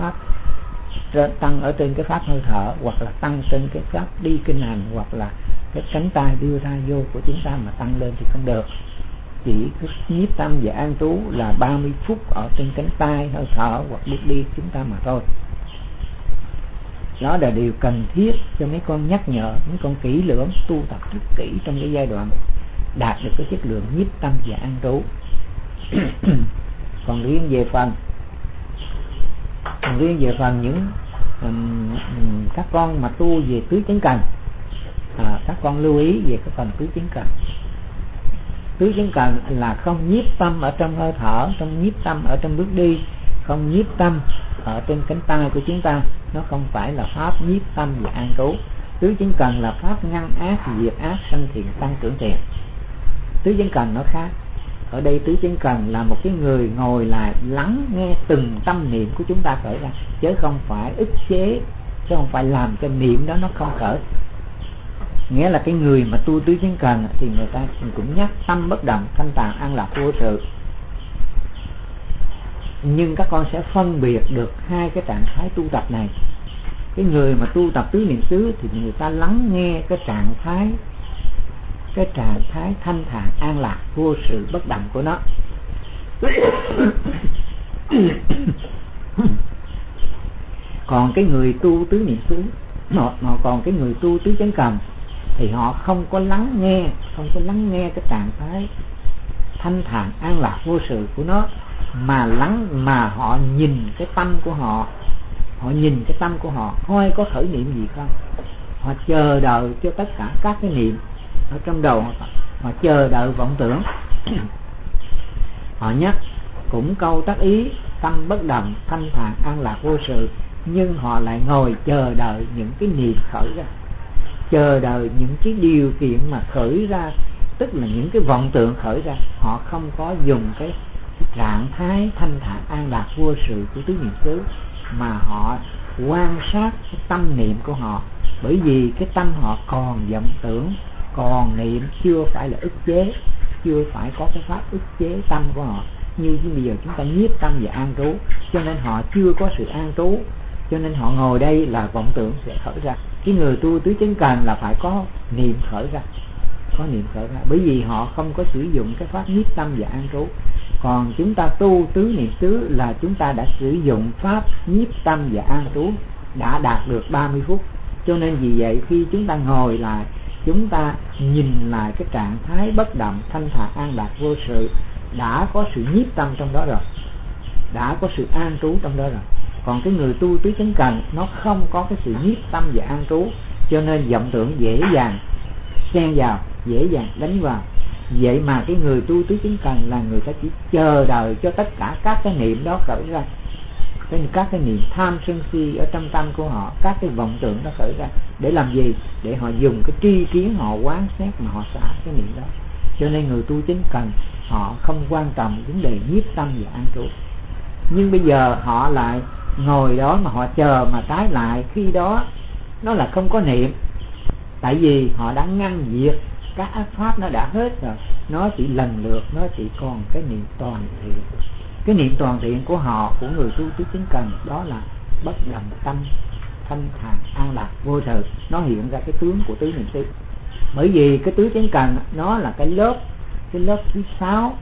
pháp hơi thở, hoặc là tăng trên cái pháp đi kinh hành, hoặc là cái cánh tay đưa ra vô của chúng ta mà tăng lên thì không được. Chỉ cứ nhiếp tâm và an trú là 30 phút ở trên cánh tay hơi thở hoặc bước đi chúng ta mà thôi. Đó là điều cần thiết cho mấy con, nhắc nhở mấy con kỹ lưỡng tu tập rất kỹ trong cái giai đoạn đạt được cái chất lượng nhiếp tâm và an trú. Còn riêng về phần những các con mà tu về tứ chánh cần, các con lưu ý về cái phần tứ chánh cần. Tứ chánh cần là không nhiếp tâm ở trong hơi thở, không nhiếp tâm ở trong bước đi, không nhiếp tâm ở trên cánh tay của chúng ta. Nó không phải là pháp nhiếp tâm và an trú. Tứ chánh cần là pháp ngăn ác, diệt ác, sanh thiện, tăng trưởng thiện. Tứ chánh cần nó khác. Ở đây tứ chánh cần là một cái người ngồi lại lắng nghe từng tâm niệm của chúng ta khởi ra, chứ không phải ức chế chứ không phải làm cho niệm đó nó không khởi. Nghĩa là cái người mà tu tứ chánh cần thì người ta cũng nhắc tâm bất động, thanh thản, an lạc, vô sự. Nhưng các con sẽ phân biệt được hai cái trạng thái tu tập này. Cái người mà tu tập tứ niệm xứ thì người ta lắng nghe cái trạng thái thanh thản, an lạc, vô sự, bất động của nó. Còn cái người tu tứ niệm xứ, còn cái người tu tứ chánh cần thì họ không có lắng nghe cái trạng thái thanh thản, an lạc, vô sự của nó, mà họ nhìn cái tâm của họ, coi có khởi niệm gì không. Họ chờ đợi cho tất cả các cái niệm ở trong đầu họ chờ đợi vọng tưởng. Họ nhắc cũng câu tác ý tâm bất động, thanh thản, an lạc, vô sự, nhưng họ lại ngồi chờ đợi những cái niệm khởi ra, chờ đợi những cái điều kiện mà khởi ra, tức là những cái vọng tưởng khởi ra. Họ không có dùng cái trạng thái thanh thản, an lạc, vô sự của tứ niệm xứ, mà họ quan sát cái tâm niệm của họ. Bởi vì cái tâm họ còn vọng tưởng, còn niệm, chưa phải là ức chế, chưa phải có cái pháp ức chế tâm của họ. Như bây giờ chúng ta nhiếp tâm và an trú, cho nên họ chưa có sự an trú, cho nên họ ngồi đây là vọng tưởng sẽ khởi ra. Cái người tu tứ chánh cần là phải có niệm khởi ra, bởi vì họ không có sử dụng cái pháp nhiếp tâm và an trú. Còn chúng ta tu tứ niệm xứ là chúng ta đã sử dụng pháp nhiếp tâm và an trú, đã đạt được 30 phút. Cho nên vì vậy khi chúng ta ngồi lại, chúng ta nhìn lại cái trạng thái bất động, thanh thản, an lạc, vô sự, đã có sự nhiếp tâm trong đó rồi, đã có sự an trú trong đó rồi. Còn cái người tu tứ chánh cần nó không có cái sự nhiếp tâm và an trú, cho nên vọng tưởng dễ dàng xen vào, dễ dàng đánh vào. Vậy mà cái người tu tứ chánh cần là người ta chỉ chờ đợi cho tất cả các cái niệm đó khởi ra, các cái niệm tham sân si ở trong tâm của họ, các cái vọng tưởng đó khởi ra. Để làm gì? Để họ dùng cái tri kiến họ quán xét mà họ xả cái niệm đó. Cho nên người tu chánh cần họ không quan trọng vấn đề nhiếp tâm và an trú. Nhưng bây giờ họ lại ngồi đó mà họ chờ mà tái lại, khi đó nó là không có niệm. Tại vì họ đã ngăn diệt các ác pháp, nó đã hết rồi, nó chỉ lần lượt, nó chỉ còn cái niệm toàn thiện. Cái niệm toàn thiện của họ, của người tu tứ chánh cần, đó là bất động tâm, thanh thản, an lạc, vô sự. Nó hiện ra cái tướng của tứ niệm xứ. Bởi vì cái tứ chánh cần nó là cái lớp thứ 6,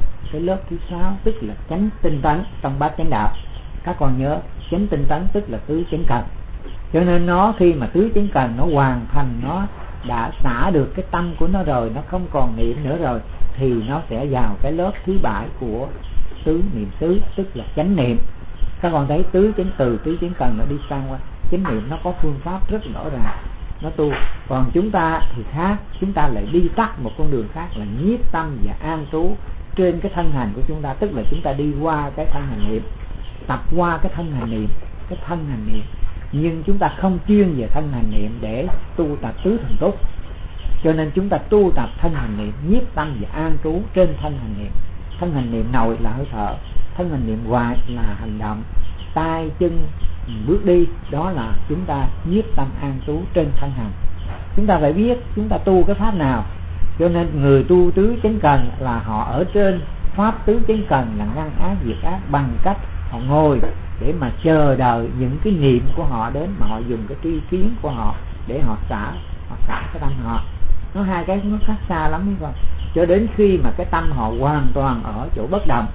tức là chánh tinh tấn trong bát chánh đạo. Các con nhớ, chánh tinh tấn tức là tứ chánh cần. Cho nên nó khi mà tứ chánh cần nó hoàn thành, nó đã xả được cái tâm của nó rồi, nó không còn niệm nữa rồi, thì nó sẽ vào cái lớp thứ 7 của tứ niệm xứ, tức là chánh niệm. Các con thấy từ tứ chánh cần nó đi sang qua chánh niệm, nó có phương pháp rất rõ ràng, nó tu. Còn chúng ta thì khác, chúng ta lại đi tắt một con đường khác là nhiếp tâm và an trú trên cái thân hành của chúng ta, tức là chúng ta đi qua cái thân hành niệm, tập qua cái thân hành niệm, nhưng chúng ta không chuyên về thân hành niệm để tu tập tứ thần túc. Cho nên chúng ta tu tập thân hành niệm, nhiếp tâm và an trú trên thân hành niệm. Thân hành niệm nội là hơi thở, thân hành niệm ngoài là hành động, tay chân bước đi, đó là chúng ta nhiếp tâm an trú trên thân hành. Chúng ta phải biết chúng ta tu cái pháp nào. Cho nên người tu tứ chánh cần là họ ở trên pháp tứ chánh cần là ngăn ác diệt ác, bằng cách họ ngồi để mà chờ đợi những cái niệm của họ đến, mà họ dùng cái tri kiến của họ để họ xả cái tâm họ. Nó hai cái nó khác xa lắm đấy con. Cho đến khi mà cái tâm họ hoàn toàn ở chỗ bất động,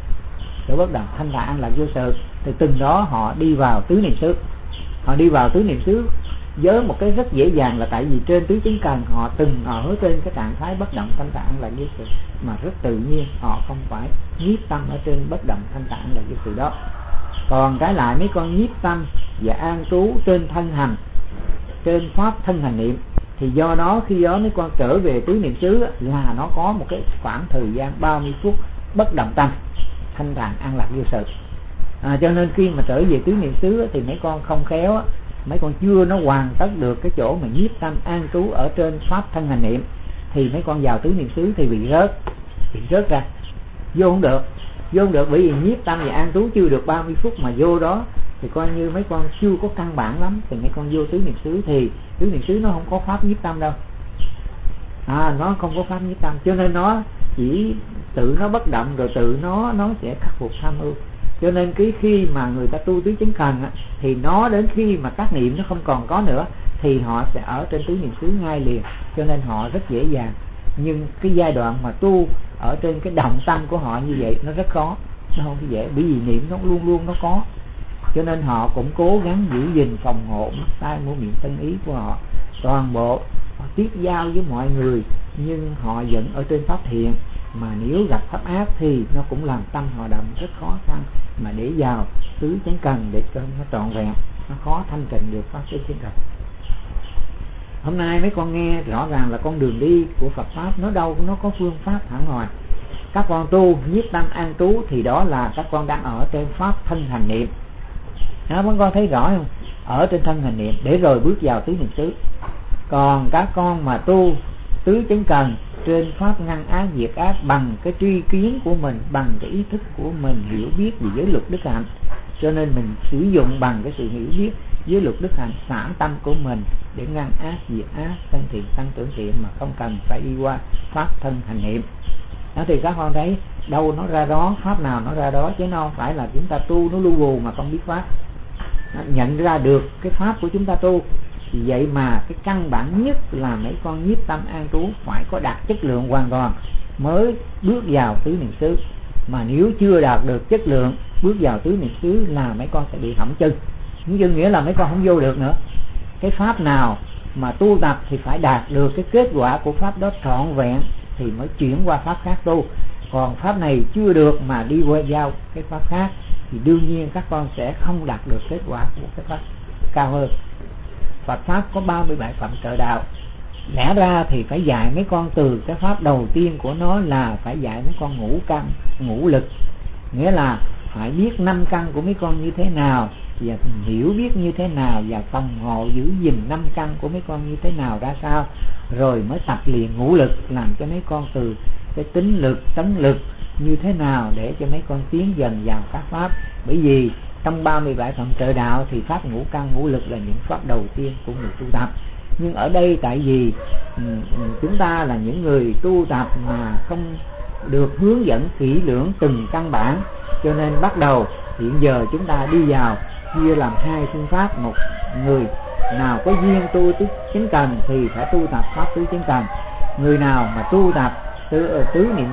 thanh thản, an lạc, vô sự, thì từng đó họ đi vào tứ niệm xứ. Với một cái rất dễ dàng là tại vì trên tứ chánh cần họ từng ở trên cái trạng thái bất động, thanh thản, an lạc, vô sự, mà rất tự nhiên, họ không phải nhiếp tâm ở trên bất động, thanh thản, an lạc, vô sự đó. Còn cái lại mấy con nhiếp tâm và an trú trên thân hành, trên pháp thân hành niệm, thì do đó khi đó mấy con trở về tứ niệm xứ là nó có một cái khoảng thời gian 30 phút bất động tâm, thanh thản, an lạc, vô sự. Cho nên khi mà trở về tứ niệm xứ thì mấy con không khéo, mấy con chưa nó hoàn tất được cái chỗ mà nhiếp tâm an trú ở trên pháp thân hành niệm, thì mấy con vào tứ niệm xứ thì bị rớt ra, vô không được, bởi vì nhiếp tâm và an trú chưa được 30 phút mà vô đó thì coi như mấy con chưa có căn bản lắm, thì mấy con vô tứ niệm xứ thì tứ niệm xứ nó không có pháp nhiếp tâm đâu. Nó không có pháp nhiếp tâm, cho nên nó chỉ tự nó bất động rồi tự nó sẽ khắc phục tham ưu. Cho nên cái khi mà người ta tu tứ chánh cần á, thì nó đến khi mà các niệm nó không còn có nữa thì họ sẽ ở trên tứ niệm xứ ngay liền, cho nên họ rất dễ dàng. Nhưng cái giai đoạn mà tu ở trên cái động tâm của họ như vậy nó rất khó, nó không dễ, bởi vì niệm nó luôn luôn nó có, cho nên họ cũng cố gắng giữ gìn phòng hộ mắt tai mũi miệng thân ý của họ toàn bộ. Họ tiếp giao với mọi người nhưng họ vẫn ở trên pháp thiện, mà nếu gặp pháp ác thì nó cũng làm tâm họ động rất khó khăn mà để vào tứ chánh cần để cho nó trọn vẹn, nó khó thanh tịnh được pháp tứ chánh cần. Hôm nay mấy con nghe rõ ràng là con đường đi của Phật pháp nó đâu nó có phương pháp thẳng ngoài. Các con tu nhiếp tâm an trú thì đó là các con đang ở trên pháp thân hành niệm. Mấy con thấy rõ không? Ở trên thân hành niệm để rồi bước vào tứ niệm xứ. Còn các con mà tu tứ chánh cần trên pháp ngăn ác diệt ác bằng cái tri kiến của mình, bằng cái ý thức của mình hiểu biết về giới luật đức hạnh, cho nên mình sử dụng bằng cái sự hiểu biết giới luật đức hạnh sản tâm của mình để ngăn ác diệt ác, tăng thiện tăng trưởng thiện mà không cần phải đi qua pháp thân hành niệm. Đó thì các con thấy đâu nó ra đó, pháp nào nó ra đó, chứ nó không phải là chúng ta tu nó lu bù mà không biết pháp. Nó nhận ra được cái pháp của chúng ta tu. Vì vậy mà cái căn bản nhất là mấy con nhiếp tâm an trú phải có đạt chất lượng hoàn toàn mới bước vào tứ niệm xứ. Mà nếu chưa đạt được chất lượng bước vào tứ niệm xứ là mấy con sẽ bị hỏng chân. Hỏng chân nghĩa là mấy con không vô được nữa. Cái pháp nào mà tu tập thì phải đạt được cái kết quả của pháp đó trọn vẹn thì mới chuyển qua pháp khác tu. Còn pháp này chưa được mà đi qua giao cái pháp khác thì đương nhiên các con sẽ không đạt được kết quả của cái pháp cao hơn. Phật pháp có 37 phẩm trợ đạo. Lẽ ra thì phải dạy mấy con từ cái pháp đầu tiên của nó là phải dạy mấy con ngũ căn, ngũ lực. Nghĩa là phải biết 5 căn của mấy con như thế nào và hiểu biết như thế nào và phòng hộ giữ gìn 5 căn của mấy con như thế nào ra sao, rồi mới tập luyện ngũ lực làm cho mấy con từ cái tính lực, tấn lực như thế nào để cho mấy con tiến dần vào các pháp. Bởi vì trong 37 phẩm trợ đạo thì pháp ngũ căn ngũ lực là những pháp đầu tiên của người tu tập. Nhưng ở đây tại vì chúng ta là những người tu tập mà không được hướng dẫn kỹ lưỡng từng căn bản, cho nên bắt đầu hiện giờ chúng ta đi vào chia làm 2 phương pháp. Một người nào có duyên tu tứ chánh cần thì phải tu tập pháp tứ chánh cần. Người nào mà tu tập tứ niệm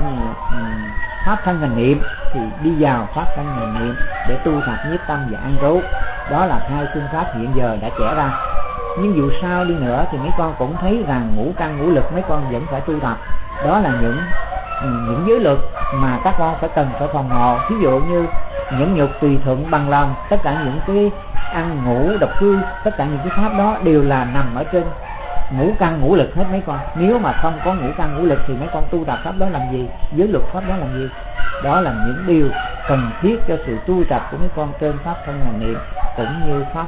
pháp thân hành niệm thì đi vào pháp thân hành niệm để tu tập nhiếp tâm và an trú. Đó là 2 phương pháp hiện giờ đã trẻ ra. Nhưng dù sao đi nữa thì mấy con cũng thấy rằng ngũ căn ngũ lực mấy con vẫn phải tu tập. Đó là những giới luật mà các con phải cần phải phòng hộ. Ví dụ như nhẫn nhục tùy thuận bằng lòng, tất cả những cái ăn ngủ độc cư, tất cả những cái pháp đó đều là nằm ở trên ngũ căn ngũ lực hết mấy con. Nếu mà không có ngũ căn ngũ lực thì mấy con tu tập pháp đó làm gì, giới luật pháp đó làm gì. Đó là những điều cần thiết cho sự tu tập của mấy con trên pháp thân hành niệm cũng như pháp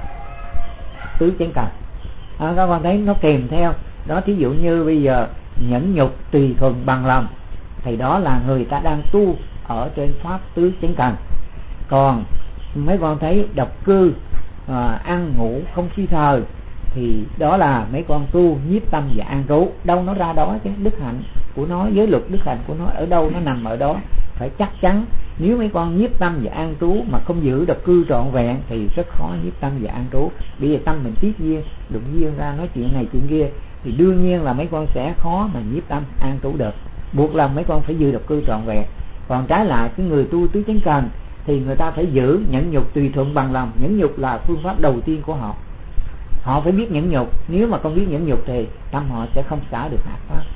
tứ chánh cần. Các con thấy nó kèm theo đó. Thí dụ như bây giờ nhẫn nhục tùy thuận bằng lòng thì đó là người ta đang tu ở trên pháp tứ chánh cần. Còn mấy con thấy độc cư, ăn ngủ không phi thời thì đó là mấy con tu nhiếp tâm và an trú. Đâu nó ra đó chứ, đức hạnh của nó, giới luật đức hạnh của nó ở đâu nó nằm ở đó. Phải chắc chắn. Nếu mấy con nhiếp tâm và an trú mà không giữ độc cư trọn vẹn thì rất khó nhiếp tâm và an trú. Bây giờ tâm mình tiết duyên, đụng duyên ra nói chuyện này chuyện kia thì đương nhiên là mấy con sẽ khó mà nhiếp tâm an trú được. Buộc lòng mấy con phải giữ độc cư trọn vẹn. Còn trái lại cái người tu tứ chánh cần thì người ta phải giữ nhẫn nhục tùy thuận bằng lòng. Nhẫn nhục là phương pháp đầu tiên của họ. Họ phải biết nhẫn nhục. Nếu mà không biết nhẫn nhục thì tâm họ sẽ không xả được hạt pháp.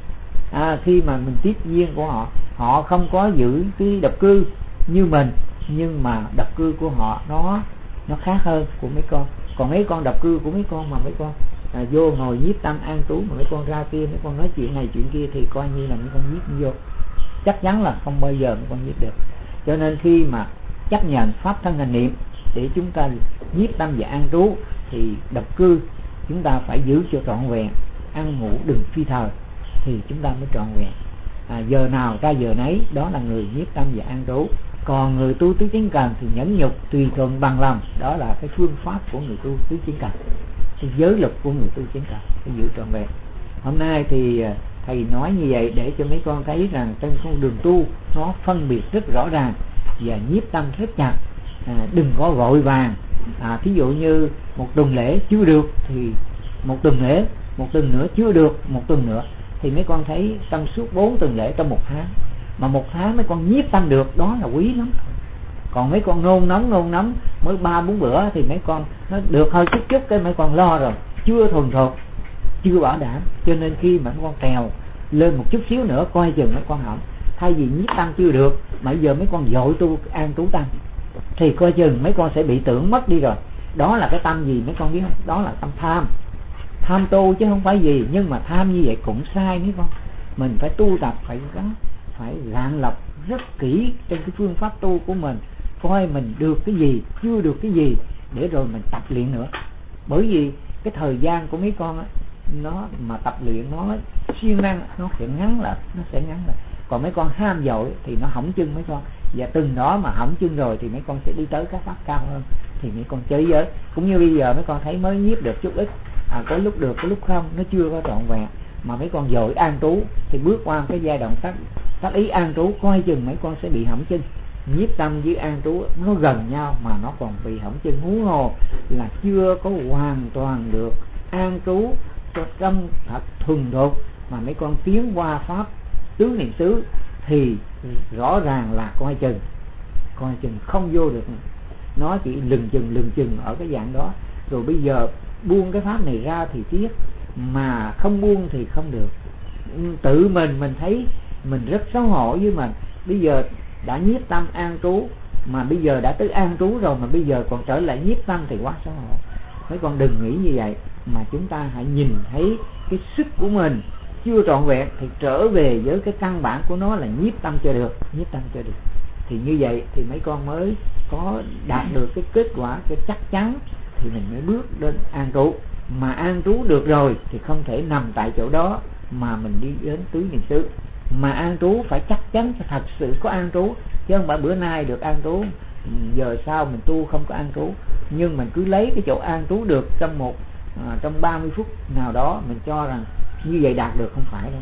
Khi mà mình tiết duyên của họ, họ không có giữ cái độc cư như mình, nhưng mà độc cư của họ nó khác hơn của mấy con. Còn mấy con độc cư của mấy con mà mấy con vô ngồi nhiếp tâm an trú mà mấy con ra kia mấy con nói chuyện này chuyện kia thì coi như là mấy con nhiếp vô, chắc chắn là không bao giờ mấy con nhiếp được. Cho nên khi mà chấp nhận pháp thân hành niệm để chúng ta nhiếp tâm và an trú thì độc cư chúng ta phải giữ cho trọn vẹn, ăn ngủ đừng phi thời thì chúng ta mới trọn vẹn. Giờ nào ra giờ nấy, đó là người nhiếp tâm và an trú. Còn người tu tứ chính cần thì nhẫn nhục tùy thuận bằng lòng, đó là cái phương pháp của người tu tứ chính cần, cái giới luật của người tu chính cần phải giữ trọn vẹn. Hôm nay thì thầy nói như vậy để cho mấy con thấy rằng trên con đường tu nó phân biệt rất rõ ràng và nhiếp tâm rất chặt. Đừng có vội vàng. Thí dụ như một tuần lễ chưa được thì một tuần lễ, một tuần nữa chưa được một tuần nữa, thì mấy con thấy trong suốt 4 tuần lễ trong một tháng, mà một tháng mấy con nhiếp tâm được, đó là quý lắm. Còn mấy con nôn nóng mới 3-4 bữa thì mấy con nó được hơi chút cái mấy con lo rồi, chưa thuần thục, chưa bảo đảm. Cho nên khi mà mấy con trèo lên một chút xíu nữa coi chừng mấy con hỏng. Thay vì nhiếp tâm chưa được mà giờ mấy con vội tu an trú tâm thì coi chừng mấy con sẽ bị tưởng mất đi rồi. Đó là cái tâm gì mấy con biết không? Đó là tâm tham tu chứ không phải gì. Nhưng mà tham như vậy cũng sai mấy con. Mình phải tu tập, phải rạn lọc rất kỹ trên cái phương pháp tu của mình, coi mình được cái gì, chưa được cái gì, để rồi mình tập luyện nữa. Bởi vì cái thời gian của mấy con á, nó mà tập luyện nó siêng năng, nó sẽ ngắn lại. Còn mấy con ham dội thì nó hỏng chân mấy con. Và từng đó mà hỏng chân rồi thì mấy con sẽ đi tới các pháp cao hơn, thì mấy con chơi giới. Cũng như bây giờ mấy con thấy mới nhiếp được chút ít, có lúc được, có lúc không, nó chưa có trọn vẹn. Mà mấy con dội an trú thì bước qua cái giai đoạn tác ý an trú, coi chừng mấy con sẽ bị hỏng chân. Nhiếp tâm với an trú nó gần nhau mà nó còn bị hỏng chân, huống hồ là chưa có hoàn toàn được an trú cho trong thật thuần thục mà mấy con tiến qua pháp tứ niệm xứ thì rõ ràng là coi chừng không vô được. Nó chỉ lừng chừng ở cái dạng đó. Rồi bây giờ buông cái pháp này ra thì tiếc, mà không buông thì không được. Tự mình thấy mình rất xấu hổ với mình. Bây giờ đã nhiếp tâm an trú, mà bây giờ đã tới an trú rồi mà bây giờ còn trở lại nhiếp tâm thì quá xấu hổ. Mấy con đừng nghĩ như vậy, mà chúng ta hãy nhìn thấy cái sức của mình chưa trọn vẹn thì trở về với cái căn bản của nó là nhiếp tâm cho được. Thì như vậy thì mấy con mới có đạt được cái kết quả, cái chắc chắn, thì mình mới bước đến an trú. Mà an trú được rồi thì không thể nằm tại chỗ đó mà mình đi đến tứ niệm xứ. Mà an trú phải chắc chắn thật sự có an trú, chứ không phải bữa nay được an trú, giờ sau mình tu không có an trú. Nhưng mình cứ lấy cái chỗ an trú được trong 30 phút nào đó, mình cho rằng như vậy đạt được, không phải đâu.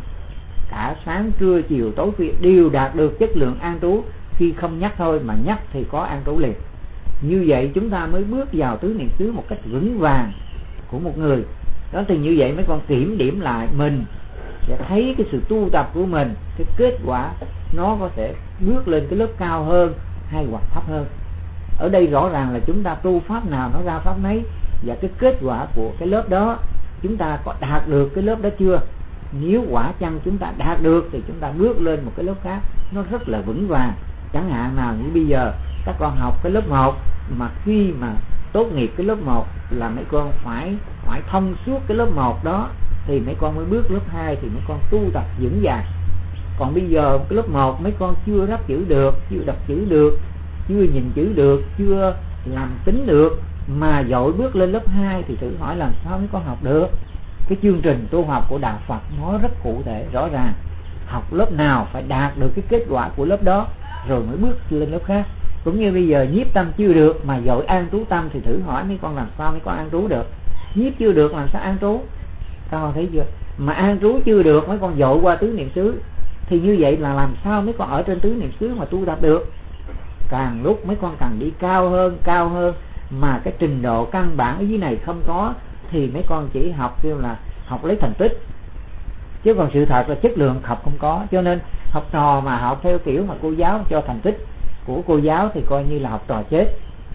Cả sáng trưa chiều tối khuya đều đạt được chất lượng an trú, khi không nhắc thôi, mà nhắc thì có an trú liền. Như vậy chúng ta mới bước vào tứ niệm xứ một cách vững vàng của một người. Đó thì như vậy mấy con kiểm điểm lại mình và thấy cái sự tu tập của mình, cái kết quả nó có thể bước lên cái lớp cao hơn hay hoặc thấp hơn. Ở đây rõ ràng là chúng ta tu pháp nào nó ra pháp nấy, và cái kết quả của cái lớp đó chúng ta có đạt được cái lớp đó chưa. Nếu quả chăng chúng ta đạt được thì chúng ta bước lên một cái lớp khác, nó rất là vững vàng. Chẳng hạn nào như bây giờ các con học cái lớp 1, mà khi mà tốt nghiệp cái lớp 1 là mấy con phải thông suốt cái lớp 1 đó thì mấy con mới bước lớp 2, thì mấy con tu tập vững vàng. Còn bây giờ cái lớp 1 mấy con chưa đáp chữ được, chưa đọc chữ được, chưa nhìn chữ được, chưa làm tính được, mà dội bước lên lớp 2 thì thử hỏi làm sao mấy con học được. Cái chương trình tu học của Đạo Phật nó rất cụ thể rõ ràng, học lớp nào phải đạt được cái kết quả của lớp đó rồi mới bước lên lớp khác. Cũng như bây giờ nhiếp tâm chưa được mà dội an trú tâm thì thử hỏi mấy con làm sao mấy con an trú được. Nhiếp chưa được làm sao an trú, các con thấy chưa? Mà an trú chưa được mấy con dội qua tứ niệm xứ thì như vậy là làm sao mấy con ở trên tứ niệm xứ mà tu tập được. Càng lúc mấy con càng đi cao hơn, mà cái trình độ căn bản ở dưới này không có thì mấy con chỉ học kêu là học lấy thành tích, chứ còn sự thật là chất lượng học không có. Cho nên học trò mà học theo kiểu mà cô giáo cho thành tích của cô giáo thì coi như là học trò chết.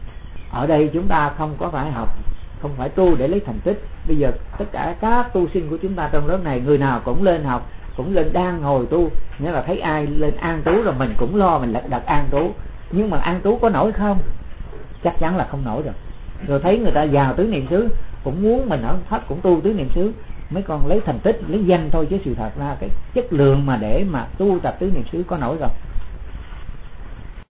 Ở đây chúng ta không có phải học, không phải tu để lấy thành tích. Bây giờ tất cả các tu sinh của chúng ta trong lớp này, người nào cũng lên học, cũng lên đang ngồi tu, nghĩa là thấy ai lên an trú rồi mình cũng lo mình đặt an trú. Nhưng mà an trú có nổi không? Chắc chắn là không nổi rồi. Rồi thấy người ta vào tứ niệm xứ cũng muốn mình ở pháp cũng tu tứ niệm xứ, mấy con lấy thành tích lấy danh thôi, chứ sự thật ra cái chất lượng mà để mà tu tập tứ niệm xứ có nổi rồi.